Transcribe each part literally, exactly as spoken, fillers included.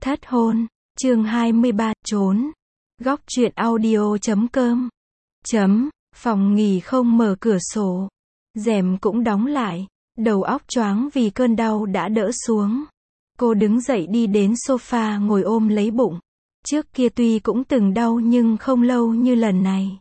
Thất hôn, chương hai mươi ba, trốn. Góc truyện audio chấm com. Chấm, phòng nghỉ không mở cửa sổ. Rèm cũng đóng lại. Đầu óc choáng vì cơn đau đã đỡ xuống. Cô đứng dậy đi đến sofa ngồi ôm lấy bụng. Trước kia tuy cũng từng đau nhưng không lâu như lần này.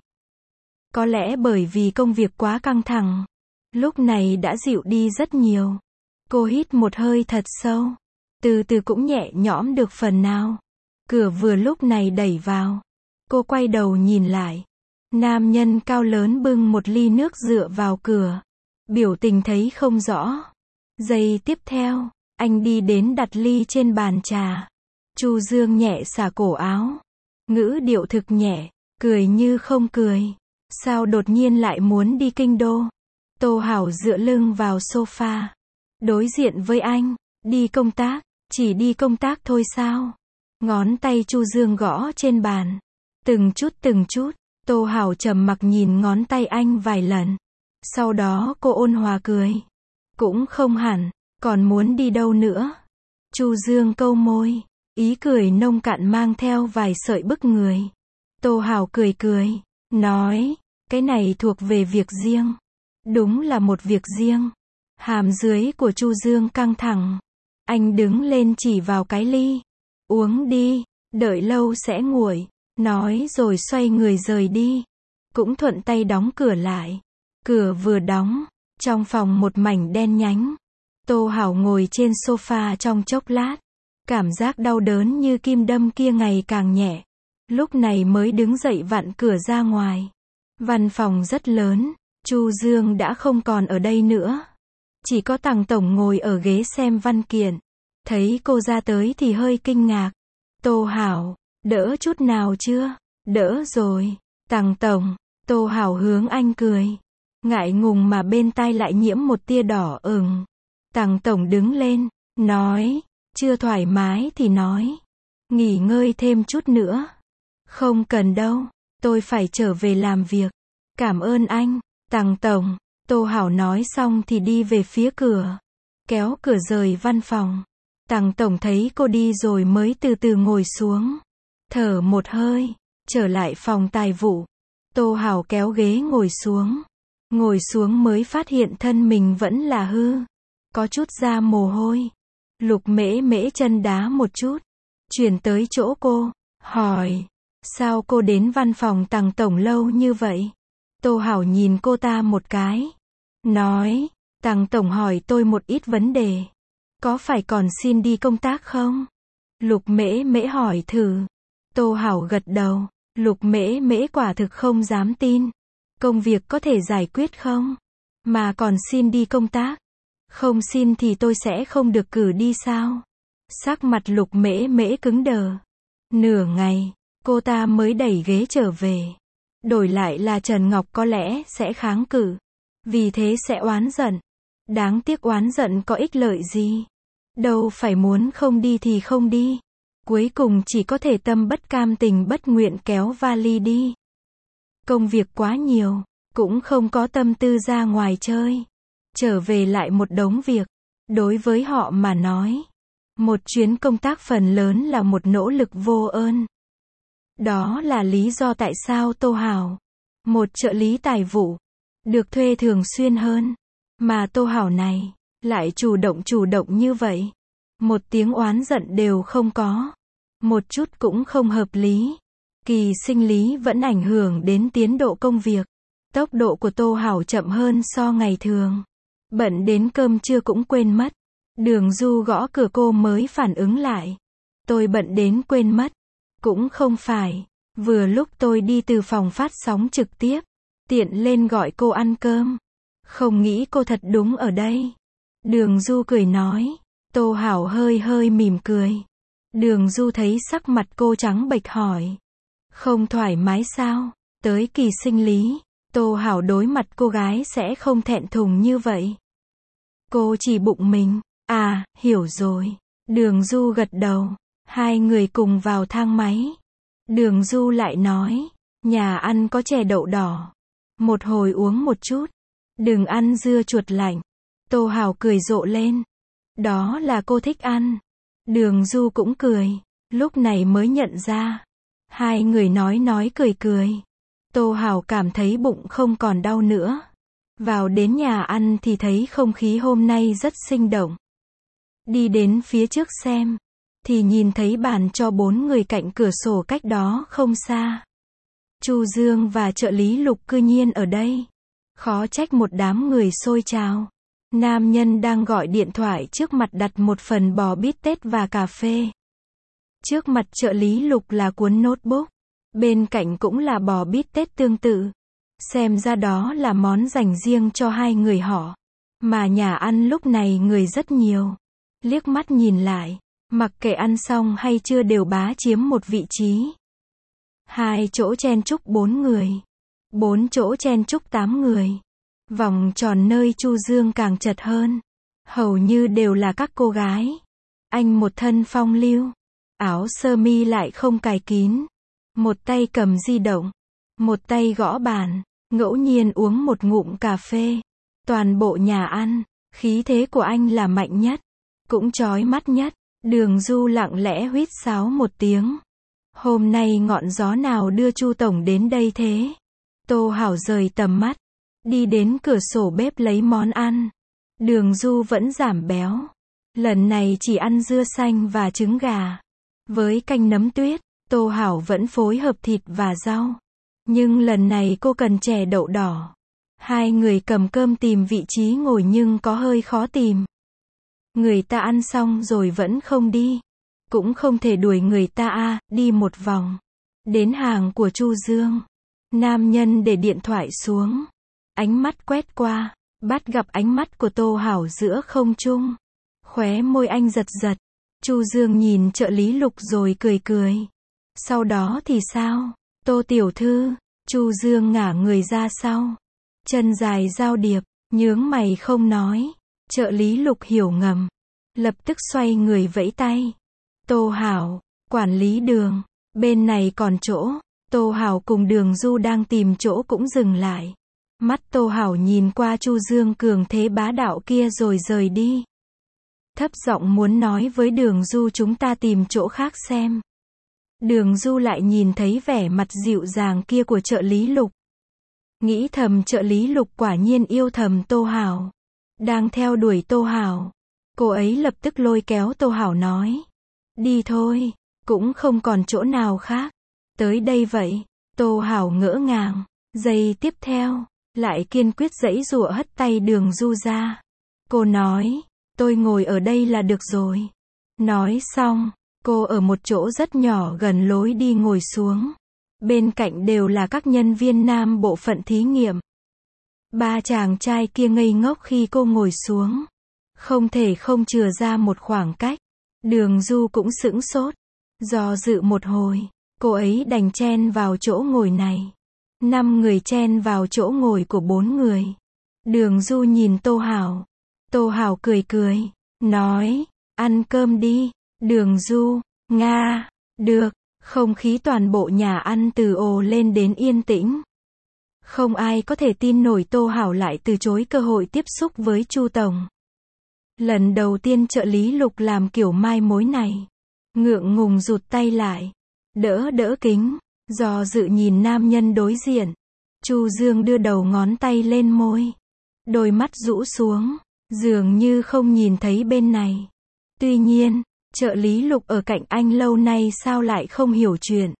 Có lẽ bởi vì công việc quá căng thẳng. Lúc này đã dịu đi rất nhiều. Cô hít một hơi thật sâu. Từ từ cũng nhẹ nhõm được phần nào. Cửa vừa lúc này đẩy vào. Cô quay đầu nhìn lại. Nam nhân cao lớn bưng một ly nước dựa vào cửa. Biểu tình thấy không rõ. Giây tiếp theo, anh đi đến đặt ly trên bàn trà. Chu Dương nhẹ xả cổ áo. Ngữ điệu thực nhẹ, cười như không cười. Sao đột nhiên lại muốn đi kinh đô? Tô Hảo dựa lưng vào sofa. Đối diện với anh, đi công tác, chỉ đi công tác thôi sao? Ngón tay Chu Dương gõ trên bàn. Từng chút từng chút, Tô Hảo trầm mặc nhìn ngón tay anh vài lần. Sau đó cô ôn hòa cười. Cũng không hẳn, còn muốn đi đâu nữa? Chu Dương câu môi, ý cười nông cạn mang theo vài sợi bức người. Tô Hảo cười cười, nói, cái này thuộc về việc riêng. Đúng là một việc riêng. Hàm dưới của Chu Dương căng thẳng. Anh đứng lên chỉ vào cái ly. Uống đi, đợi lâu sẽ nguội. Nói rồi xoay người rời đi. Cũng thuận tay đóng cửa lại. Cửa vừa đóng, trong phòng một mảnh đen nhánh. Tô Hảo ngồi trên sofa trong chốc lát. Cảm giác đau đớn như kim đâm kia ngày càng nhẹ. Lúc này mới đứng dậy vặn cửa ra ngoài. Văn phòng rất lớn. Chu Dương đã không còn ở đây nữa. Chỉ có Tằng tổng ngồi ở ghế xem văn kiện. Thấy cô ra tới thì hơi kinh ngạc. Tô Hảo, đỡ chút nào chưa? Đỡ rồi. Tằng tổng. Tô Hảo hướng anh cười. Ngại ngùng mà bên tai lại nhiễm một tia đỏ ửng. Tằng tổng đứng lên, nói, chưa thoải mái thì nói. Nghỉ ngơi thêm chút nữa. Không cần đâu, tôi phải trở về làm việc. Cảm ơn anh, Tằng tổng. Tô Hảo nói xong thì đi về phía cửa. Kéo cửa rời văn phòng. Tằng tổng thấy cô đi rồi mới từ từ ngồi xuống. Thở một hơi, trở lại phòng tài vụ. Tô Hảo kéo ghế ngồi xuống. Ngồi xuống mới phát hiện thân mình vẫn là hư. Có chút ra mồ hôi. Lục Mễ Mễ chân đá một chút. Chuyển tới chỗ cô. Hỏi. Sao cô đến văn phòng Tằng tổng lâu như vậy? Tô Hảo nhìn cô ta một cái. Nói. Tằng tổng hỏi tôi một ít vấn đề. Có phải còn xin đi công tác không? Lục Mễ Mễ hỏi thử. Tô Hảo gật đầu. Lục Mễ Mễ quả thực không dám tin. Công việc có thể giải quyết không? Mà còn xin đi công tác? Không xin thì tôi sẽ không được cử đi sao? Sắc mặt Lục Mễ Mễ cứng đờ. Nửa ngày, cô ta mới đẩy ghế trở về. Đổi lại là Trần Ngọc có lẽ sẽ kháng cự. Vì thế sẽ oán giận. Đáng tiếc oán giận có ích lợi gì? Đâu phải muốn không đi thì không đi. Cuối cùng chỉ có thể tâm bất cam tình bất nguyện kéo vali đi. Công việc quá nhiều, cũng không có tâm tư ra ngoài chơi. Trở về lại một đống việc. Đối với họ mà nói, một chuyến công tác phần lớn là một nỗ lực vô ơn. Đó là lý do tại sao Tô Hảo, một trợ lý tài vụ, được thuê thường xuyên hơn. Mà Tô Hảo này, lại chủ động chủ động như vậy. Một tiếng oán giận đều không có. Một chút cũng không hợp lý. Kỳ sinh lý vẫn ảnh hưởng đến tiến độ công việc. Tốc độ của Tô Hảo chậm hơn so ngày thường. Bận đến cơm trưa cũng quên mất. Đường Du gõ cửa cô mới phản ứng lại. Tôi bận đến quên mất. Cũng không phải. Vừa lúc tôi đi từ phòng phát sóng trực tiếp. Tiện lên gọi cô ăn cơm. Không nghĩ cô thật đúng ở đây. Đường Du cười nói. Tô Hảo hơi hơi mỉm cười. Đường Du thấy sắc mặt cô trắng bệch hỏi. Không thoải mái sao? Tới kỳ sinh lý, Tô Hảo đối mặt cô gái sẽ không thẹn thùng như vậy. Cô chỉ bụng mình. À, hiểu rồi. Đường Du gật đầu. Hai người cùng vào thang máy. Đường Du lại nói. Nhà ăn có chè đậu đỏ. Một hồi uống một chút. Đừng ăn dưa chuột lạnh. Tô Hảo cười rộ lên. Đó là cô thích ăn. Đường Du cũng cười. lúc này mới nhận ra. Hai người nói nói cười cười. Tô Hảo cảm thấy bụng không còn đau nữa. Vào đến nhà ăn thì thấy không khí hôm nay rất sinh động. Đi đến phía trước xem, thì nhìn thấy bàn cho bốn người cạnh cửa sổ cách đó không xa. Chu Dương và trợ lý Lục cư nhiên ở đây. Khó trách một đám người xôi trào. Nam nhân đang gọi điện thoại trước mặt đặt một phần bò bít tết và cà phê. Trước mặt trợ lý Lục là cuốn notebook. Bên cạnh cũng là bò bít tết tương tự. Xem ra đó là món dành riêng cho hai người họ. Mà nhà ăn lúc này người rất nhiều. Liếc mắt nhìn lại, mặc kệ ăn xong hay chưa đều bá chiếm một vị trí. Hai chỗ chen chúc bốn người. Bốn chỗ chen chúc tám người. Vòng tròn nơi Chu Dương càng chật hơn. Hầu như đều là các cô gái. Anh một thân phong lưu. Áo sơ mi lại không cài kín. Một tay cầm di động. Một tay gõ bàn. Ngẫu nhiên uống một ngụm cà phê. Toàn bộ nhà ăn, khí thế của anh là mạnh nhất. Cũng chói mắt nhất. Đường Du lặng lẽ huýt sáo một tiếng. Hôm nay ngọn gió nào đưa Chu tổng đến đây thế? Tô Hảo rời tầm mắt. Đi đến cửa sổ bếp lấy món ăn. Đường Du vẫn giảm béo. Lần này chỉ ăn dưa xanh và trứng gà. Với canh nấm tuyết, Tô Hảo vẫn phối hợp thịt và rau. Nhưng lần này cô cần chè đậu đỏ. Hai người cầm cơm tìm vị trí ngồi nhưng có hơi khó tìm. Người ta ăn xong rồi vẫn không đi. Cũng không thể đuổi người ta à, đi một vòng. Đến hàng của Chu Dương. Nam nhân để điện thoại xuống. Ánh mắt quét qua, bắt gặp ánh mắt của Tô Hảo giữa không trung. Khóe môi anh giật giật. Chu Dương nhìn trợ lý Lục rồi cười cười. Sau đó thì sao? Tô tiểu thư. Chu Dương ngả người ra sau. Chân dài giao điệp, nhướng mày không nói. Trợ lý Lục hiểu ngầm. Lập tức xoay người vẫy tay. Tô Hảo, quản lý Đường, bên này còn chỗ. Tô Hảo cùng Đường Du đang tìm chỗ cũng dừng lại. Mắt Tô Hảo nhìn qua Chu Dương cường thế bá đạo kia rồi rời đi. Thấp giọng muốn nói với Đường Du chúng ta tìm chỗ khác xem. Đường Du lại nhìn thấy vẻ mặt dịu dàng kia của trợ lý Lục. Nghĩ thầm trợ lý Lục quả nhiên yêu thầm Tô Hảo. Đang theo đuổi Tô Hảo. Cô ấy lập tức lôi kéo Tô Hảo nói. Đi thôi, cũng không còn chỗ nào khác. Tới đây vậy. Tô Hảo ngỡ ngàng. Giây tiếp theo, lại kiên quyết giãy giụa hất tay Đường Du ra. Cô nói, tôi ngồi ở đây là được rồi. Nói xong, cô ở một chỗ rất nhỏ gần lối đi ngồi xuống. Bên cạnh đều là các nhân viên nam bộ phận thí nghiệm. Ba chàng trai kia ngây ngốc khi cô ngồi xuống. Không thể không chừa ra một khoảng cách. Đường Du cũng sững sốt. Do dự một hồi, cô ấy đành chen vào chỗ ngồi này. Năm người chen vào chỗ ngồi của bốn người. Đường Du nhìn Tô Hảo. Tô Hảo cười cười, nói, ăn cơm đi. Đường Du, Nga, được. Không khí toàn bộ nhà ăn từ ồ lên đến yên tĩnh. Không ai có thể tin nổi Tô Hảo lại từ chối cơ hội tiếp xúc với Chu tổng. Lần đầu tiên trợ lý Lục làm kiểu mai mối này. Ngượng ngùng rụt tay lại. Đỡ đỡ kính. Do dự nhìn nam nhân đối diện. Chu Dương đưa đầu ngón tay lên môi. Đôi mắt rũ xuống. Dường như không nhìn thấy bên này. Tuy nhiên, trợ lý Lục ở cạnh anh lâu nay sao lại không hiểu chuyện.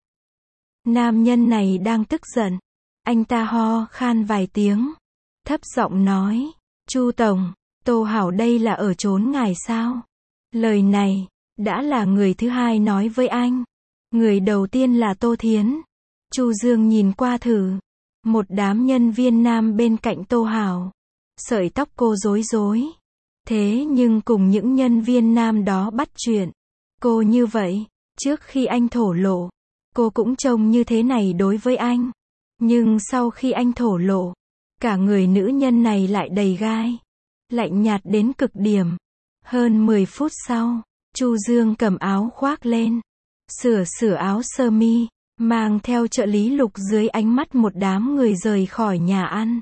Nam nhân này đang tức giận. Anh ta ho khan vài tiếng. Thấp giọng nói. Chu tổng, Tô Hảo đây là ở trốn ngài sao? Lời này, đã là người thứ hai nói với anh. Người đầu tiên là Tô Thiến. Chu Dương nhìn qua thử. Một đám nhân viên nam bên cạnh Tô Hảo. Sợi tóc cô rối rối. Thế nhưng cùng những nhân viên nam đó bắt chuyện. Cô như vậy, trước khi anh thổ lộ, cô cũng trông như thế này đối với anh. Nhưng sau khi anh thổ lộ, cả người nữ nhân này lại đầy gai. Lạnh nhạt đến cực điểm. Hơn mười phút sau, Chu Dương cầm áo khoác lên. Sửa sửa áo sơ mi, mang theo trợ lý Lục dưới ánh mắt một đám người rời khỏi nhà ăn.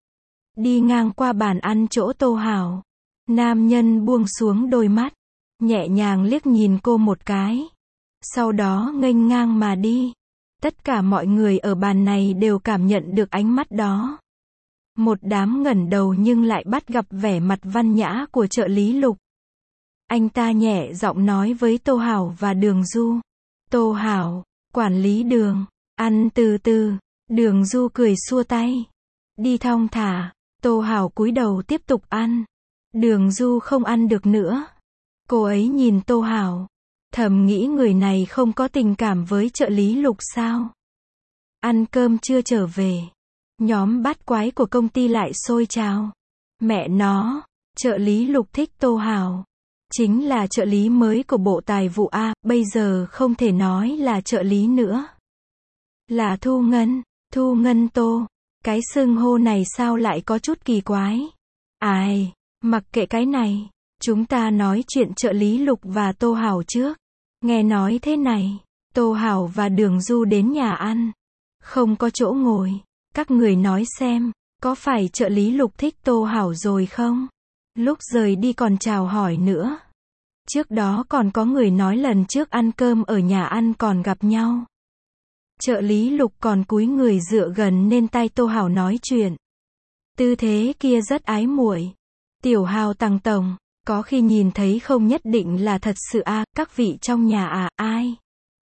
Đi ngang qua bàn ăn chỗ Tô Hảo. Nam nhân buông xuống đôi mắt. Nhẹ nhàng liếc nhìn cô một cái. sau đó nghênh ngang mà đi. Tất cả mọi người ở bàn này đều cảm nhận được ánh mắt đó. Một đám ngẩng đầu nhưng lại bắt gặp vẻ mặt văn nhã của trợ lý Lục. Anh ta nhẹ giọng nói với Tô Hảo và Đường Du. Tô Hảo, quản lý Đường, ăn từ từ. Đường Du cười xua tay. Đi thong thả. Tô Hảo cúi đầu tiếp tục ăn. Đường Du không ăn được nữa. Cô ấy nhìn Tô Hảo, thầm nghĩ người này không có tình cảm với trợ lý Lục sao? Ăn cơm chưa trở về, nhóm bát quái của công ty lại sôi trào. Mẹ nó, trợ lý Lục thích Tô Hảo. Chính là trợ lý mới của Bộ Tài vụ A, bây giờ không thể nói là trợ lý nữa. Là Thu Ngân, Thu Ngân Tô. Cái xưng hô này sao lại có chút kỳ quái? Ai, mặc kệ cái này. Chúng ta nói chuyện trợ lý Lục và Tô Hảo trước. Nghe nói thế này, Tô Hảo và Đường Du đến nhà ăn. Không có chỗ ngồi. Các người nói xem, có phải trợ lý Lục thích Tô Hảo rồi không? Lúc rời đi còn chào hỏi nữa. Trước đó còn có người nói lần trước ăn cơm ở nhà ăn còn gặp nhau. Trợ lý Lục còn cúi người dựa gần nên tai Tô Hảo nói chuyện. Tư thế kia rất ái muội. Tiểu Hào Tằng Tổng, có khi nhìn thấy không nhất định là thật sự a, à, các vị trong nhà à, ai?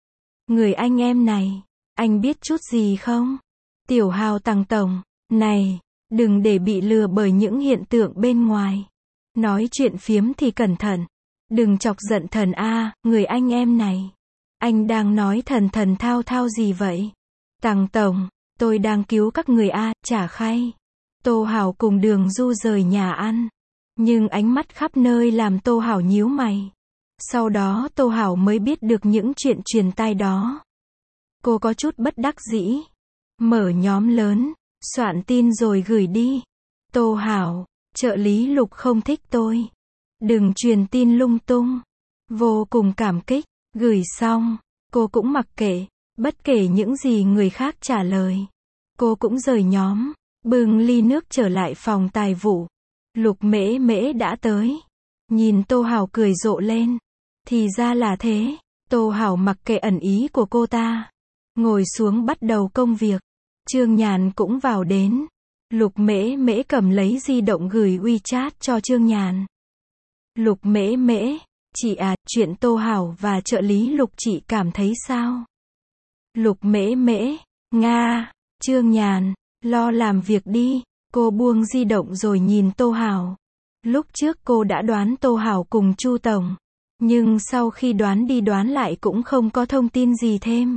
Người anh em này, anh biết chút gì không? Tiểu Hào Tằng Tổng, này, đừng để bị lừa bởi những hiện tượng bên ngoài. Nói chuyện phiếm thì cẩn thận. Đừng chọc giận thần a, à, người anh em này. Anh đang nói thần thần thao thao gì vậy? Tằng Tổng, tôi đang cứu các người a, à, trả khay. Tô Hảo cùng Đường Du rời nhà ăn. Nhưng ánh mắt khắp nơi làm Tô Hảo nhíu mày. Sau đó Tô Hảo mới biết được những chuyện truyền tai đó. Cô có chút bất đắc dĩ. Mở nhóm lớn, soạn tin rồi gửi đi. Tô Hảo, trợ lý Lục không thích tôi. Đừng truyền tin lung tung. Vô cùng cảm kích. Gửi xong, cô cũng mặc kệ. Bất kể những gì người khác trả lời. Cô cũng rời nhóm, bưng ly nước trở lại phòng tài vụ. Lục Mễ Mễ đã tới. Nhìn Tô Hảo cười rộ lên. Thì ra là thế. Tô Hảo mặc kệ ẩn ý của cô ta. Ngồi xuống bắt đầu công việc. Trương Nhàn cũng vào đến. Lục Mễ Mễ cầm lấy di động gửi WeChat cho Trương Nhàn. Lục Mễ Mễ, chị à, chuyện Tô Hảo và trợ lý Lục chị cảm thấy sao? Lục Mễ Mễ, Nga, Trương Nhàn, lo làm việc đi. Cô buông di động rồi nhìn Tô Hảo. Lúc trước cô đã đoán Tô Hảo cùng Chu Tổng. Nhưng sau khi đoán đi đoán lại cũng không có thông tin gì thêm.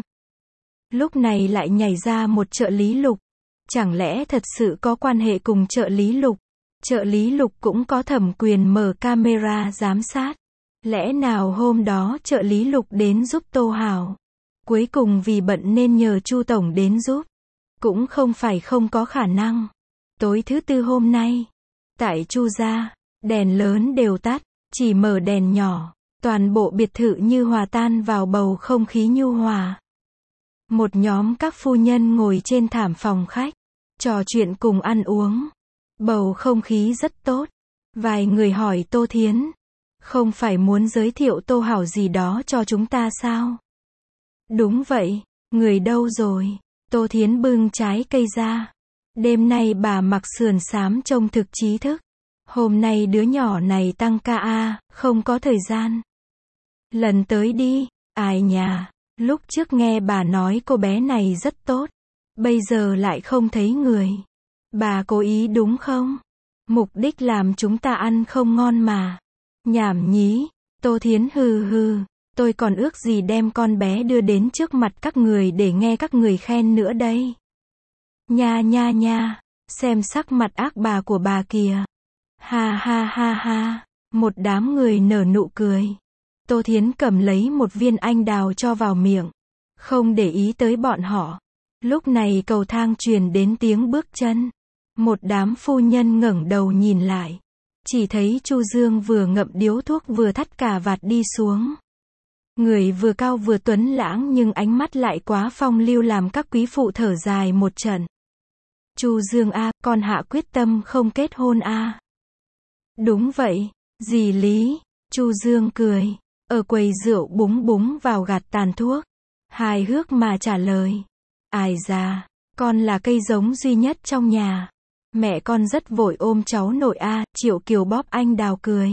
Lúc này lại nhảy ra một trợ lý Lục. Chẳng lẽ thật sự có quan hệ cùng trợ lý Lục? Trợ lý Lục cũng có thẩm quyền mở camera giám sát. Lẽ nào hôm đó trợ lý Lục đến giúp Tô Hảo? Cuối cùng vì bận nên nhờ Chu Tổng đến giúp. Cũng không phải không có khả năng. Tối thứ tư hôm nay, tại Chu gia, đèn lớn đều tắt, chỉ mở đèn nhỏ. Toàn bộ biệt thự như hòa tan vào bầu không khí nhu hòa. Một nhóm các phu nhân ngồi trên thảm phòng khách, trò chuyện cùng ăn uống. Bầu không khí rất tốt. Vài người hỏi Tô Thiến, không phải muốn giới thiệu Tô Hảo gì đó cho chúng ta sao? Đúng vậy, người đâu rồi? Tô Thiến bưng trái cây ra. Đêm nay bà mặc sườn xám trông thực trí thức. Hôm nay đứa nhỏ này tăng ca a, không có thời gian. Lần tới đi, ai nhà, lúc trước nghe bà nói cô bé này rất tốt. Bây giờ lại không thấy người. Bà cố ý đúng không? Mục đích làm chúng ta ăn không ngon mà. Nhảm nhí, Tô Thiến hừ hừ. Tôi còn ước gì đem con bé đưa đến trước mặt các người để nghe các người khen nữa đây. Nha nha nha, xem sắc mặt ác bà của bà kìa. Ha ha ha ha, một đám người nở nụ cười. Tô Thiến cầm lấy một viên anh đào cho vào miệng. Không để ý tới bọn họ. Lúc này cầu thang truyền đến tiếng bước chân. Một đám phu nhân ngẩng đầu nhìn lại. Chỉ thấy Chu Dương vừa ngậm điếu thuốc vừa thắt cà vạt đi xuống. Người vừa cao vừa tuấn lãng nhưng ánh mắt lại quá phong lưu làm các quý phụ thở dài một trận. Chu Dương a, con hạ quyết tâm không kết hôn a. Đúng vậy, dì Lý. Chu Dương cười. ở quầy rượu búng búng vào gạt tàn thuốc. Hài hước mà trả lời. Ai da, con là cây giống duy nhất trong nhà. Mẹ con rất vội ôm cháu nội a, Triệu Kiều bóp anh Đào cười.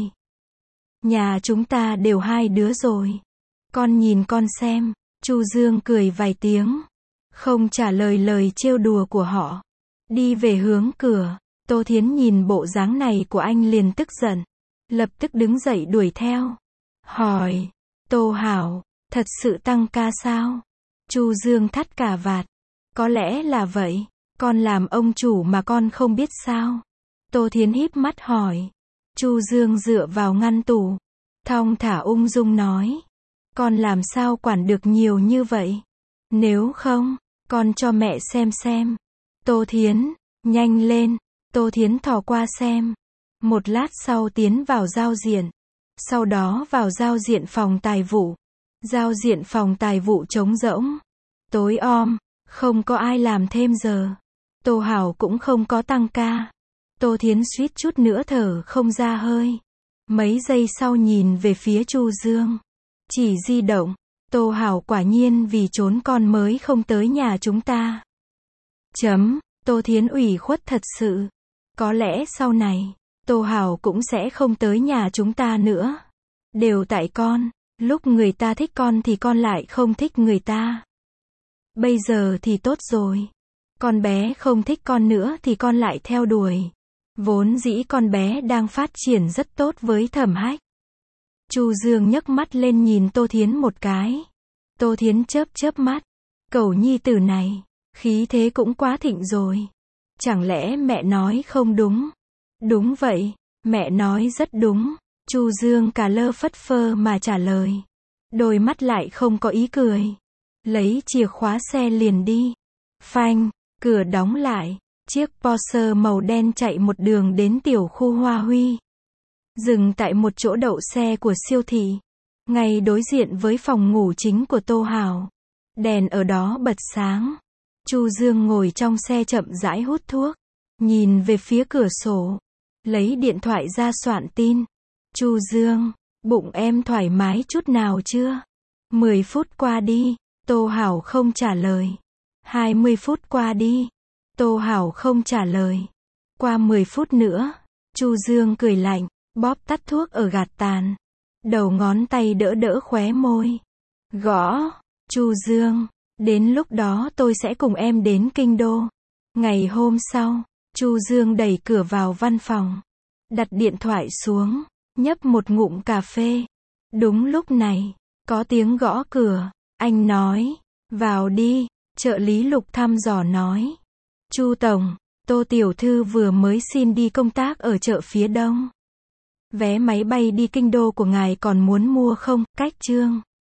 Nhà chúng ta đều hai đứa rồi. Con nhìn con xem. Chu Dương cười vài tiếng, không trả lời lời trêu đùa của họ. Đi về hướng cửa, Tô Thiến nhìn bộ dáng này của anh liền tức giận. Lập tức đứng dậy đuổi theo. Hỏi, Tô Hảo, thật sự tăng ca sao? Chu Dương thắt cà vạt. Có lẽ là vậy, con làm ông chủ mà con không biết sao? Tô Thiến híp mắt hỏi. Chu Dương dựa vào ngăn tủ, thong thả ung dung nói. Con làm sao quản được nhiều như vậy? Nếu không, con cho mẹ xem xem. Tô Thiến, nhanh lên. Tô Thiến thò qua xem. Một lát sau tiến vào giao diện. Sau đó vào giao diện phòng tài vụ. Giao diện phòng tài vụ trống rỗng. Tối om, không có ai làm thêm giờ. Tô Hảo cũng không có tăng ca. Tô Thiến suýt chút nữa thở không ra hơi. Mấy giây sau nhìn về phía Chu Dương. Chỉ di động. Tô Hảo quả nhiên vì trốn con mới không tới nhà chúng ta. Chấm. Tô Thiến ủy khuất thật sự. Có lẽ sau này, Tô Hảo cũng sẽ không tới nhà chúng ta nữa. Đều tại con. Lúc người ta thích con thì con lại không thích người ta. Bây giờ thì tốt rồi. Con bé không thích con nữa thì con lại theo đuổi. Vốn dĩ con bé đang phát triển rất tốt với Thẩm Hách. Chu Dương nhấc mắt lên nhìn Tô Thiến một cái. Tô Thiến chớp chớp mắt. Cẩu nhi tử này, khí thế cũng quá thịnh rồi. Chẳng lẽ mẹ nói không đúng? Đúng vậy, mẹ nói rất đúng. Chu Dương cà lơ phất phơ mà trả lời. Đôi mắt lại không có ý cười. Lấy chìa khóa xe liền đi. Phanh, cửa đóng lại. Chiếc Porsche màu đen chạy một đường đến tiểu khu Hoa Huy. Dừng tại một chỗ đậu xe của siêu thị. Ngay đối diện với phòng ngủ chính của Tô Hảo. Đèn ở đó bật sáng. Chu Dương ngồi trong xe chậm rãi hút thuốc. Nhìn về phía cửa sổ. Lấy điện thoại ra soạn tin. Chu Dương, bụng em thoải mái chút nào chưa? mười phút qua đi. Tô Hảo không trả lời. hai mươi phút qua đi. Tô Hảo không trả lời. Qua mười phút nữa. Chu Dương cười lạnh, bóp tắt thuốc ở gạt tàn. Đầu ngón tay đỡ đỡ khóe môi. Gõ. Chu Dương, đến lúc đó tôi sẽ cùng em đến kinh đô. Ngày hôm sau, Chu Dương đẩy cửa vào văn phòng. Đặt điện thoại xuống, nhấp một ngụm cà phê. Đúng lúc này, có tiếng gõ cửa. Anh nói, vào đi. Trợ lý Lục thăm dò nói. Chu Tổng, Tô Tiểu Thư vừa mới xin đi công tác ở chợ phía Đông. Vé máy bay đi kinh đô của ngài còn muốn mua không? Cách chương